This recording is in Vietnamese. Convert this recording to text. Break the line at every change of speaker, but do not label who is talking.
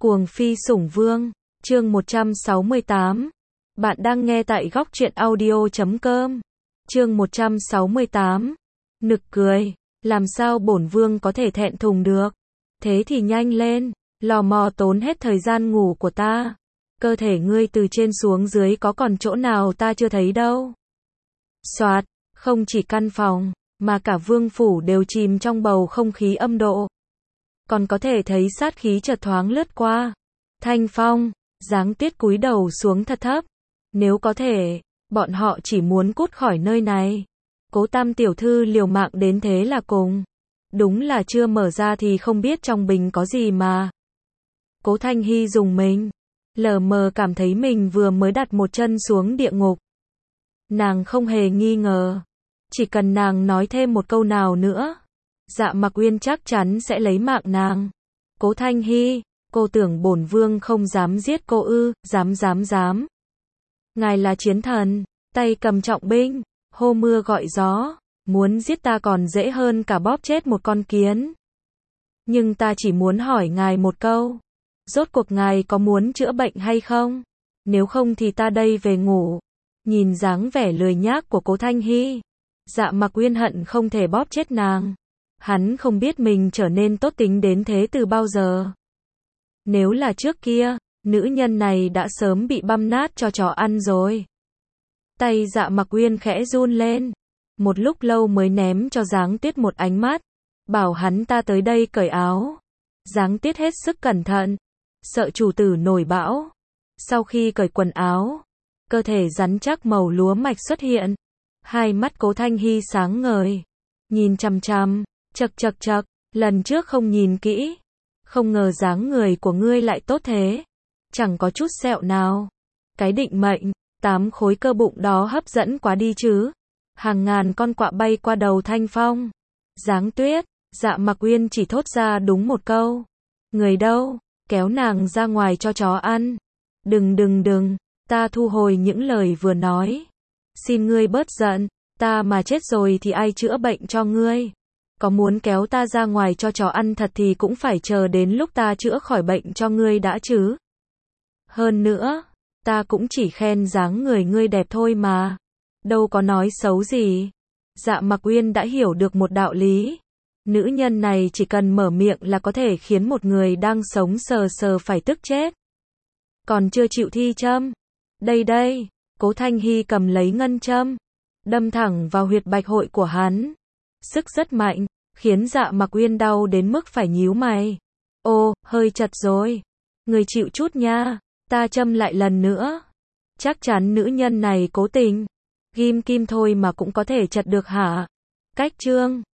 Cuồng phi sủng vương, chương 168. Bạn đang nghe tại góc truyện audio.com. Chương 168. Nực cười, làm sao bổn vương có thể thẹn thùng được? Thế thì nhanh lên, lò mò tốn hết thời gian ngủ của ta. Cơ thể ngươi từ trên xuống dưới có còn chỗ nào ta chưa thấy đâu. Soạt, không chỉ căn phòng, mà cả vương phủ đều chìm trong bầu không khí âm độ. Còn có thể thấy sát khí chợt thoáng lướt qua. Thanh Phong, Giáng Tuyết cúi đầu xuống thật thấp. Nếu có thể, bọn họ chỉ muốn cút khỏi nơi này. Cố Tam tiểu thư liều mạng đến thế là cùng. Đúng là chưa mở ra thì không biết trong bình có gì mà. Cố Thanh Hy dùng mình, lờ mờ cảm thấy mình vừa mới đặt một chân xuống địa ngục. Nàng không hề nghi ngờ, chỉ cần nàng nói thêm một câu nào nữa, Dạ Mặc Uyên chắc chắn sẽ lấy mạng nàng. Cố Thanh Hy, cô tưởng bổn vương không dám giết cô ư? Dám. Ngài là chiến thần, tay cầm trọng binh, hô mưa gọi gió, muốn giết ta còn dễ hơn cả bóp chết một con kiến. Nhưng ta chỉ muốn hỏi ngài một câu, rốt cuộc ngài có muốn chữa bệnh hay không? Nếu không thì ta đây về ngủ. Nhìn dáng vẻ lười nhác của Cố Thanh Hy, Dạ Mặc Uyên hận không thể bóp chết nàng. Hắn không biết mình trở nên tốt tính đến thế từ bao giờ. Nếu là trước kia, nữ nhân này đã sớm bị băm nát cho chó ăn rồi. Tay Dạ Mặc Uyên khẽ run lên, một lúc lâu mới ném cho Giáng Tuyết một ánh mắt, bảo hắn ta tới đây cởi áo. Giáng Tuyết hết sức cẩn thận, sợ chủ tử nổi bão. Sau khi cởi quần áo, cơ thể rắn chắc màu lúa mạch xuất hiện. Hai mắt Cố Thanh Hy sáng ngời, nhìn chằm chằm, chậc, lần trước không nhìn kỹ. Không ngờ dáng người của ngươi lại tốt thế, chẳng có chút sẹo nào. Cái định mệnh, 8 khối cơ bụng đó hấp dẫn quá đi chứ. Hàng ngàn con quạ bay qua đầu Thanh Phong. Giáng Tuyết, Dạ Mặc Uyên chỉ thốt ra đúng một câu. Người đâu, kéo nàng ra ngoài cho chó ăn. Đừng, ta thu hồi những lời vừa nói. Xin ngươi bớt giận, ta mà chết rồi thì ai chữa bệnh cho ngươi? Có muốn kéo ta ra ngoài cho chó ăn thật thì cũng phải chờ đến lúc ta chữa khỏi bệnh cho ngươi đã chứ. Hơn nữa, ta cũng chỉ khen dáng người ngươi đẹp thôi mà, đâu có nói xấu gì. Dạ Mặc Uyên đã hiểu được một đạo lý. Nữ nhân này chỉ cần mở miệng là có thể khiến một người đang sống sờ phải tức chết. Còn chưa chịu thi châm. Đây, Cố Thanh Hy cầm lấy ngân châm, đâm thẳng vào huyệt bạch hội của hắn. Sức rất mạnh, khiến Dạ Mặc Uyên đau đến mức phải nhíu mày. Ô, hơi chật rồi. Người chịu chút nha, ta châm lại lần nữa. Chắc chắn nữ nhân này cố tình. Ghim kim thôi mà cũng có thể chật được hả? Cách chương